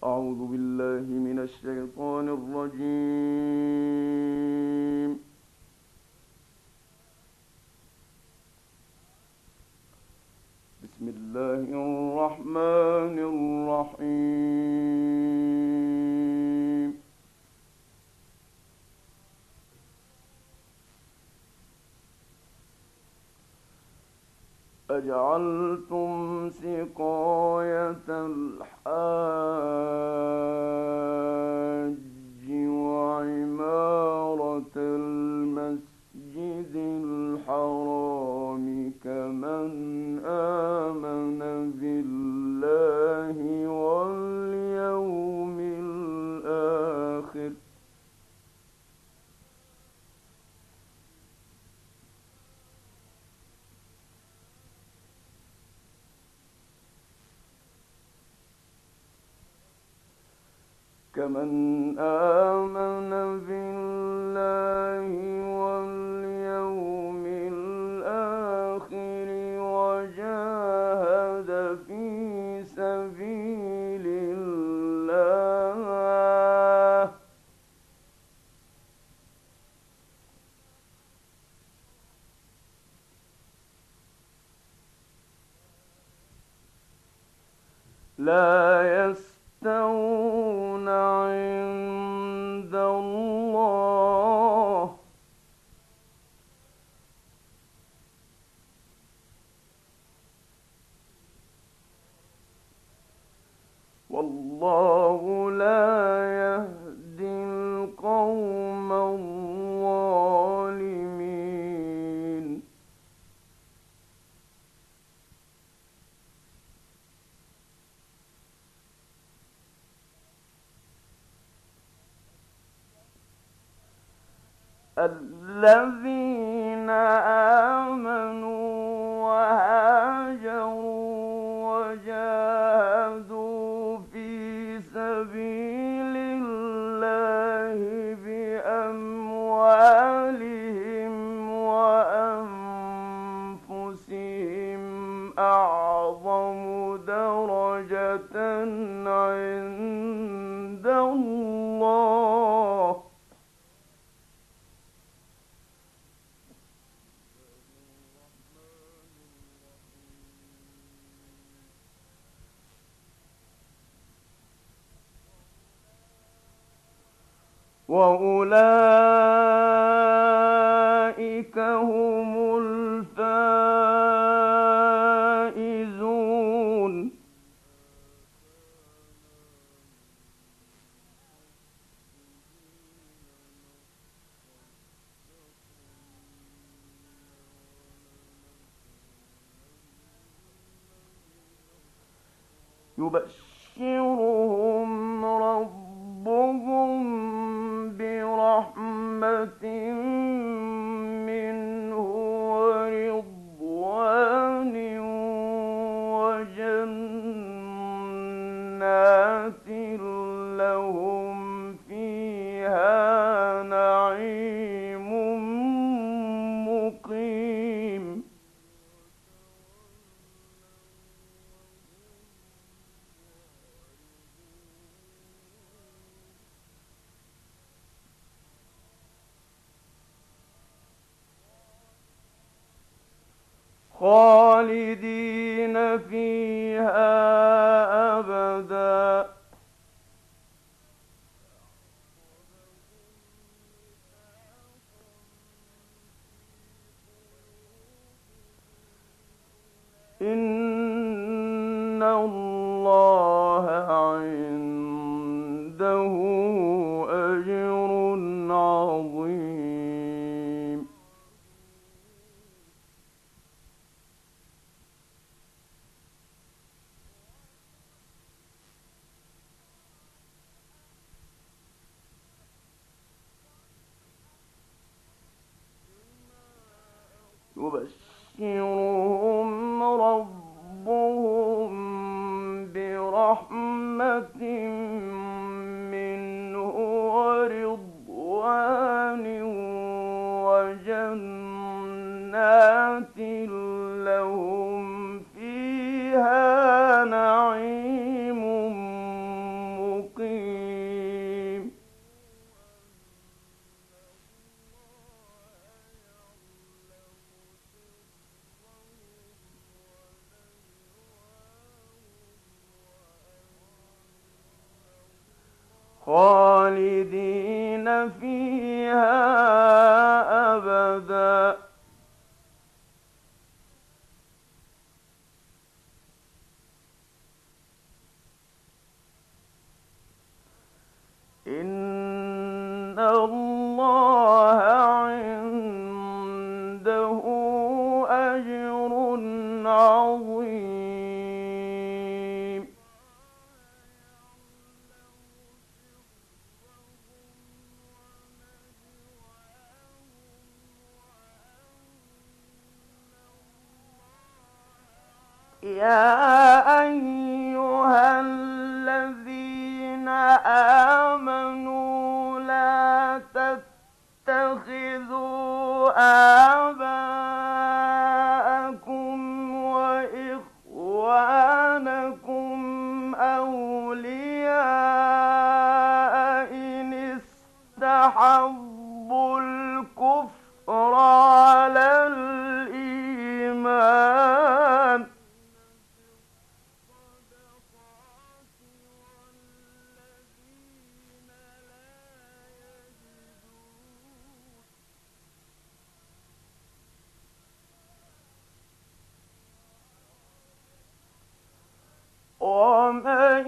أعوذ بالله من الشيطان الرجيم. بسم الله الرحمن الرحيم. أجعلتم سقاية الحاج وعمارة المسجد الحرام كمن آمن بالله واليوم الآخر وجاهد في سبيل الله لا يستوون عند الله والله لا يهدي القوم الظالمين. الذين آمنوا وهاجروا وجاهدوا في سبيل الله بأموالهم وأنفسهم أعظم درجة عند الله وأولئك هم الفائزون. يبشرهم ربهم برحمة منه ورضوان وجنات لهم فيها نعيم مقيم. خالدين فيها أبدا إن الله عنده أجر عظيم. يبشرهم ربهم برحمة منه ورضوان وجنات لهم فيها نعيم خالدين فيها أبدا. إن الله عنده أجر عظيم. يا أيها الذين آمنوا لا تتخذوا آباءكم وإخوانكم أولياء إن استحبوا الكفر على الإيمان. ومن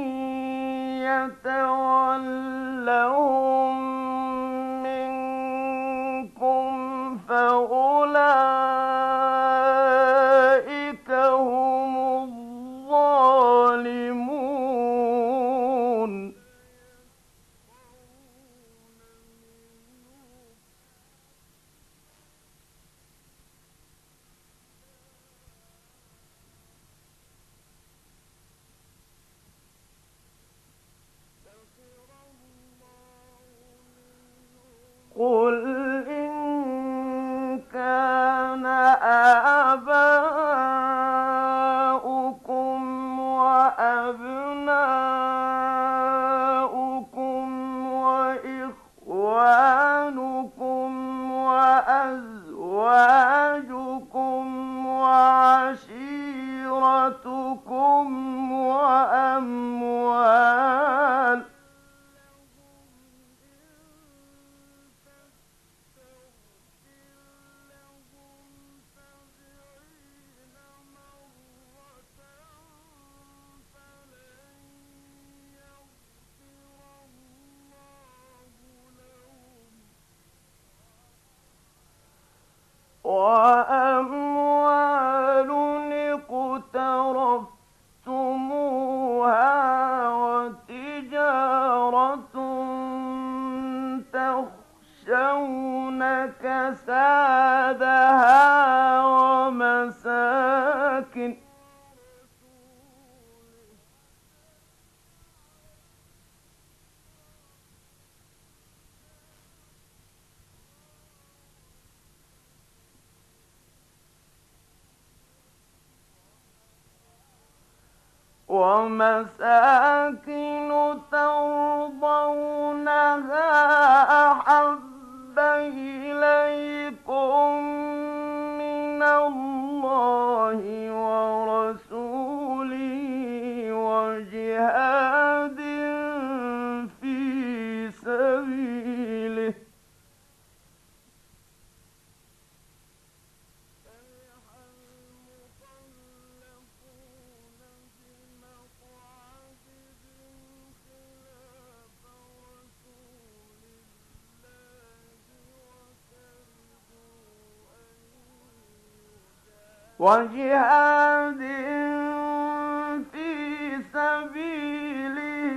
يتولهم منكم فأولئك هم الظالمون. قل إن كان آباؤكم وأبناؤكم وإخوانكم وأزواجكم وعشيرتكم وأموال اقترفتموها وتجارة تخشون كسادها ومساكن ترضونها أحب إليكم من الله ورسوله وجهاد في سبيله وجهاد في سبيله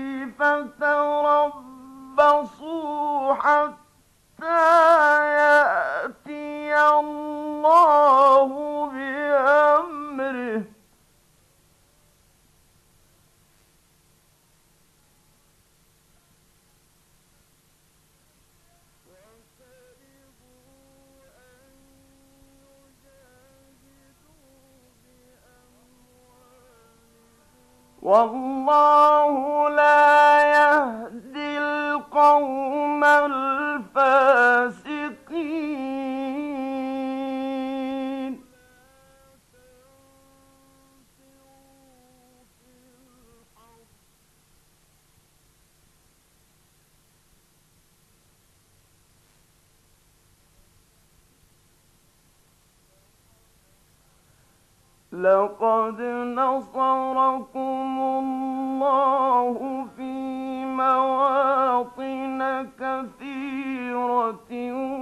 فتربصوا حتى يأتي الله بأمره والله لا يهدي القوم الفاسقين. لقد نصركم الله في مواطن كثيرة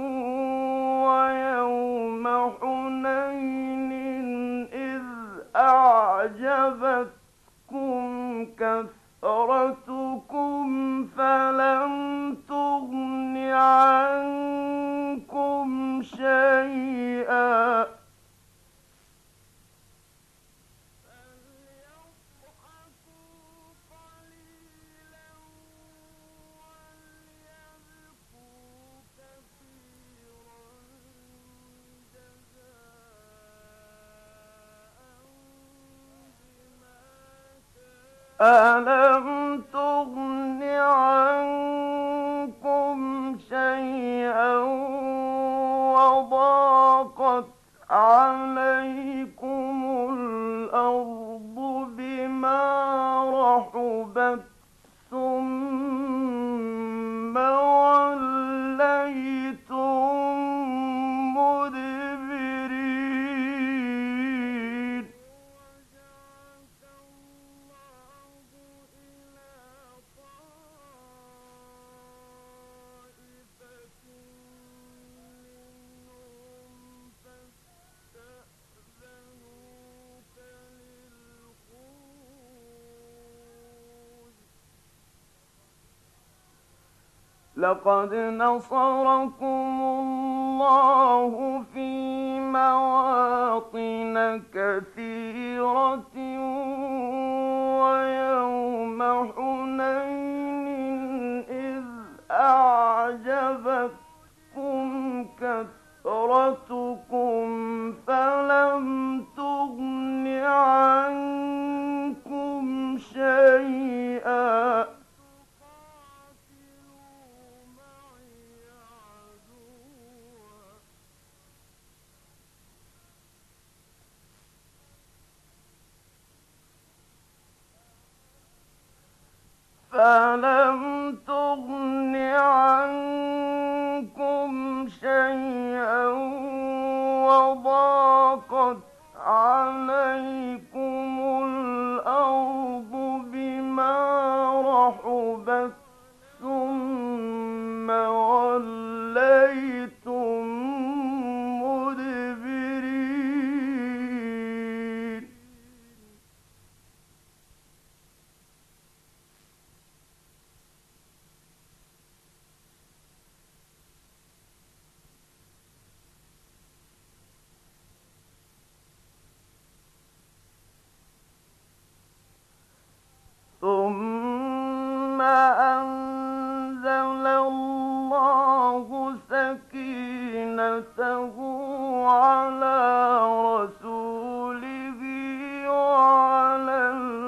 ويوم حنين إذ أعجبتكم كثرتكم فلم تغن عنكم شيئا ألم تغن عنكم شيئا وضاقت عليكم الأرض بما رحبت ثم وليتم مدبرين لقد نصركم الله في مواطن كثيرة ويوم حنين إذ أعجبتكم كثرتكم فلم تغن عنكم شيئا فلم تغن عنكم شيئا وضاقت عليكم الأرض بما رحبت ثم وليتم مدبرين ثم أنزل الله سكينته على رسوله وعلى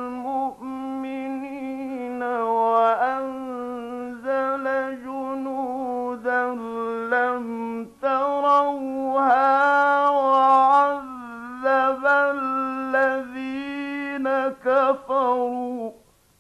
المؤمنين وأنزل جنودا لم تروها وعذب الذين كفروا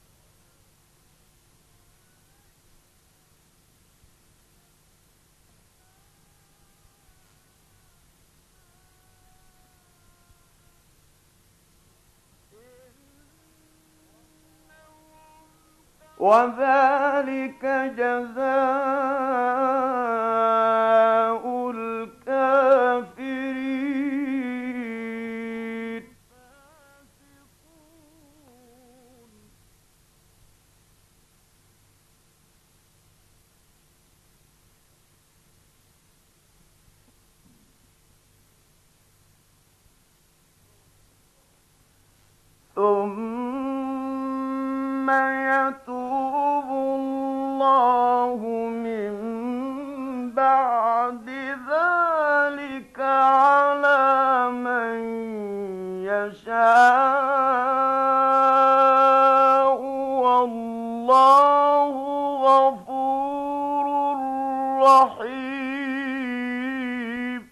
وذلك جزاء الكافرين ثم يتوب الله من بعد ذلك على من يشاء والله غفور رحيم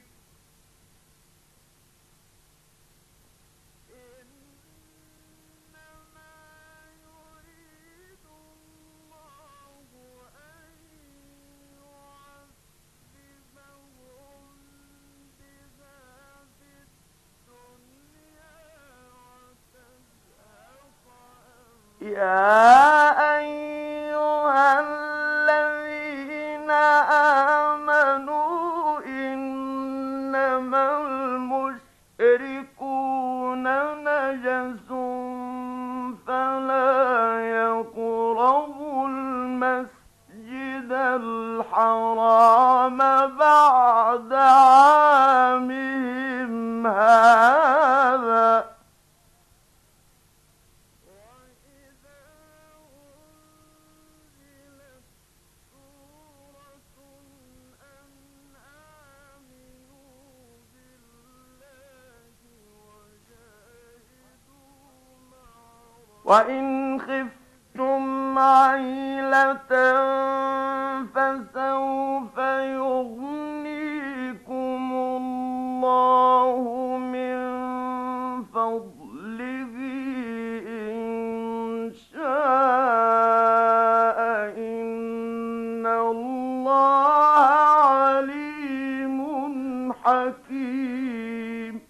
يا أيها الذين آمنوا إنما المشركون نجس فلا يقربوا المسجد الحرام بعد عامهم هذا وإن خفتم عيلة فسوف يغنيكم الله من فضله إن شاء إن الله عليم حكيم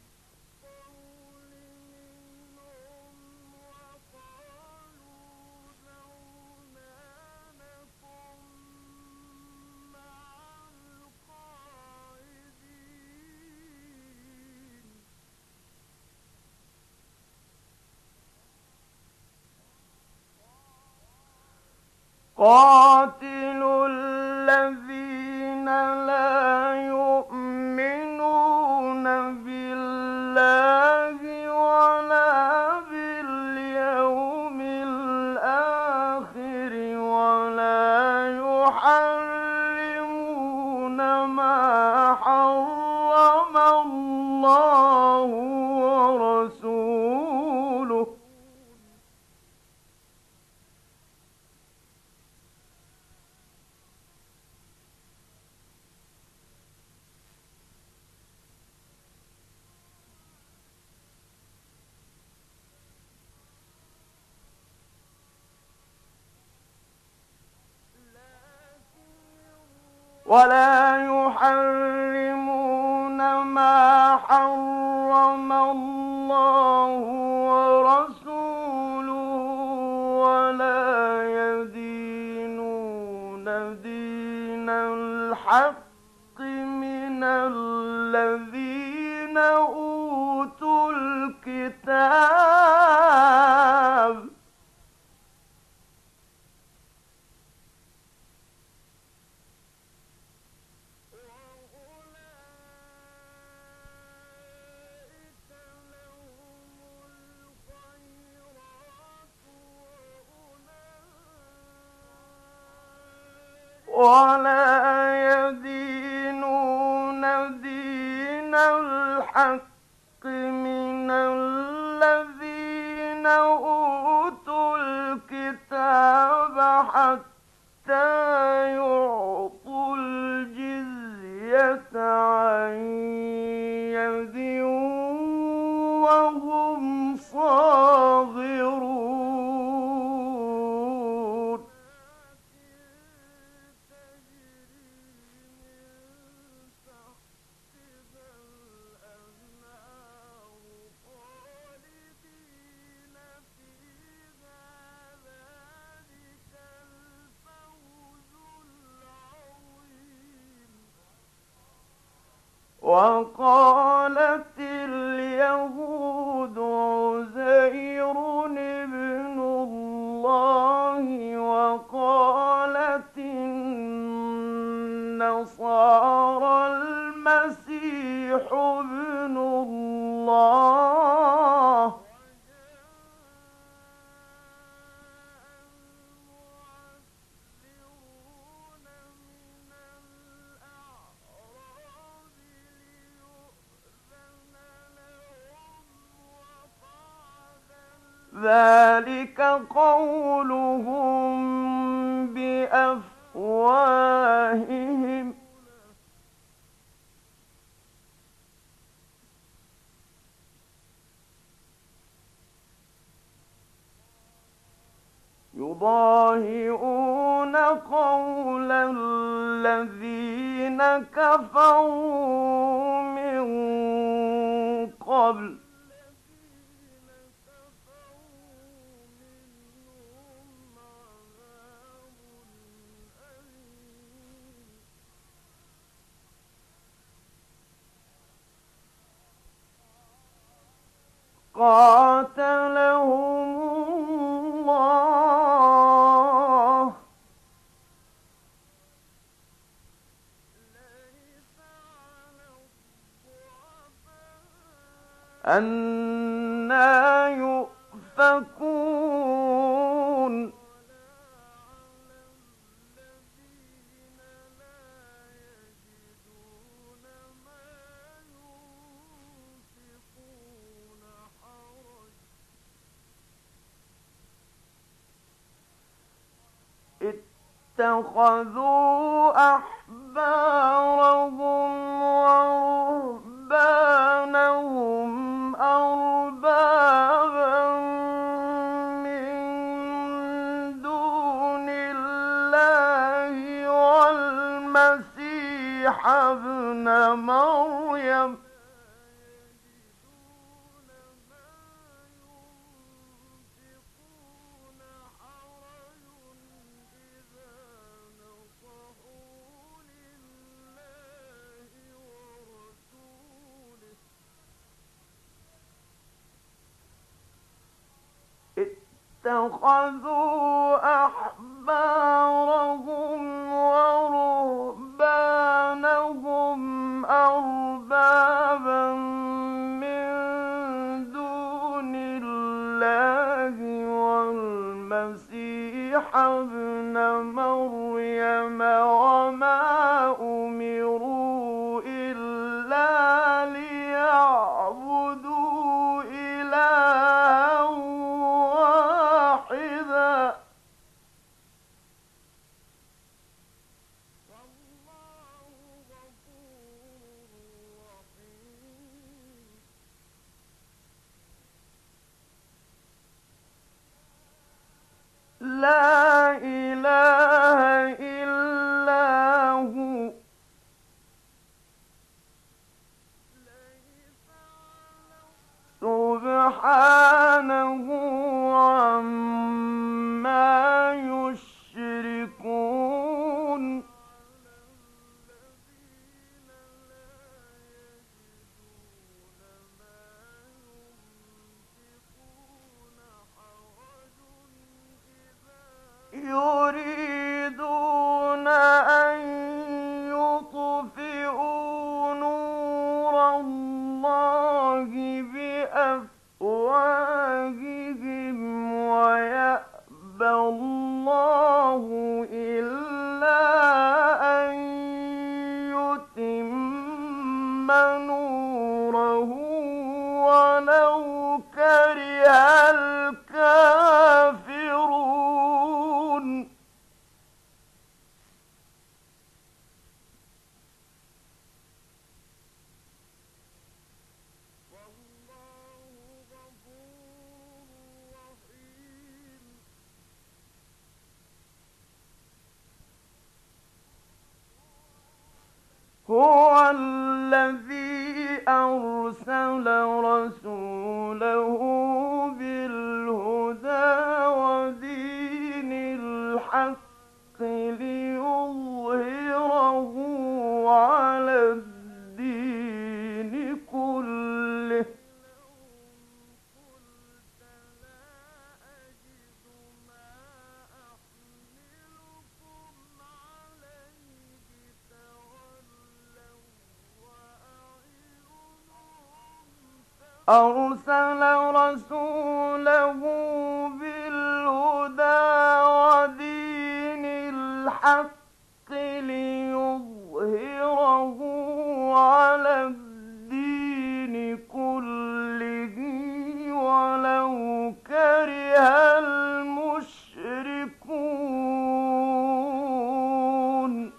قاتلوا الذين لا يؤمنون بالله ولا باليوم الآخر ولا يحرمون ما حرم الله ورسوله ولا يحرمون ما حرم الله ورسوله ولا يدينون دين الحق من الذين أوتوا الكتاب ولا يدينون دين الحق من الذين أوتوا الكتاب حتى يعطوا الجزية عن يد وهم صاغرون وقالت اليهود عزير ابن الله وقالت النصارى المسيح ابن الله ذلك قولهم بأفواههم يضاهئون قول الذين كفروا من قبل قاتلهم الله أنى يؤفكون اتخذوا أحبارهم ورهبانهم أربابا من دون الله والمسيح ابن مريم اتخذوا أحبارهم ورهبانهم أربابا من دون الله والمسيح ابن مريم وما أمروا إلا ليعبدوا إلها واحدا لا إله إلا هو سبحانه عما يشركون يريدون أن يطفئوا نور الله بأفواههم ويأبى الله إلا أن يتم نوره ولو كره الكافرون هو الذي أرسل رسوله بالهدى ودين الحق ليظهره على الدين كله أرسل رسوله بالهدى ودين الحق ليظهره على الدين كله ولو كره المشركون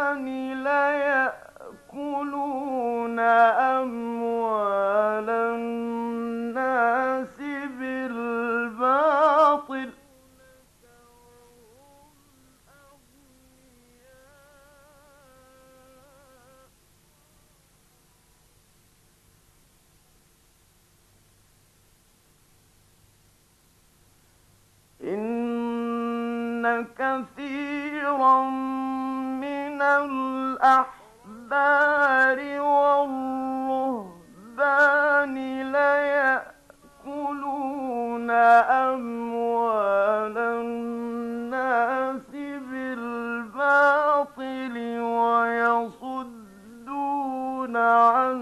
ليأكلون أموال الناس بالباطل إن كثيرا من الأحبار والرهبان ليأكلون أموال الناس بالباطل ويصدون عن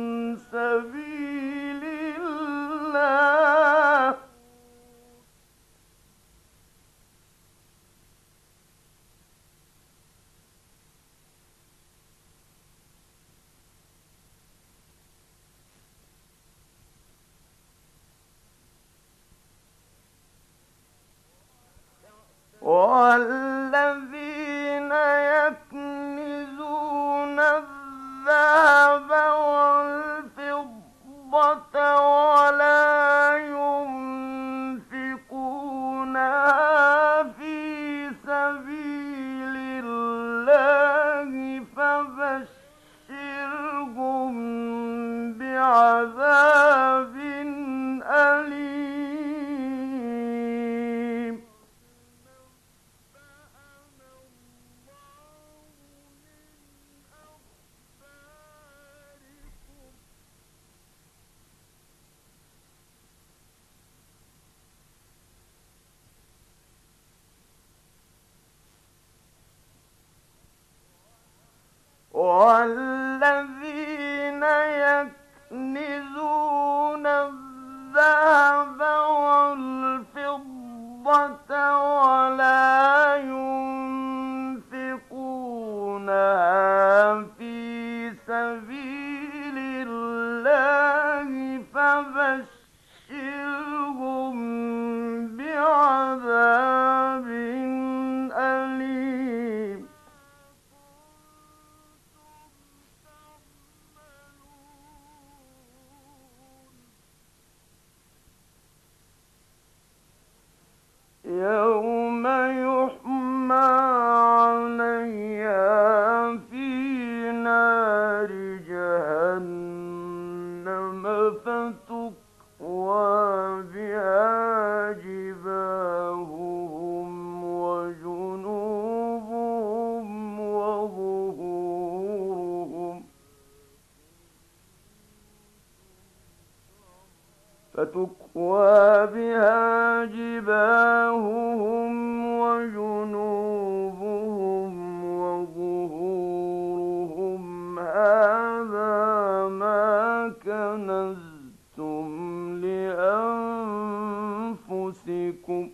سبيل الله والذين يكنزون الذهب والفضة ولا ينفقونها في سبيل الله فبشرهم بعذاب أليم والذين يكنزون الذهب والفضة ولا ينفقونها في سبيل الله فبشرهم بعذاب أليم يوم يحمى عليها في نار جهنم فتكوى بها جباههم وجنوبهم وظهورهم فتكوى بها جباههم وجنوبهم وظهورهم هذا ما كنزتم لأنفسكم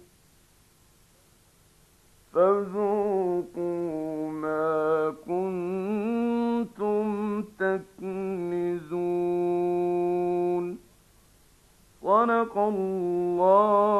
فذوقوا ما كنتم تكنزون صدق الله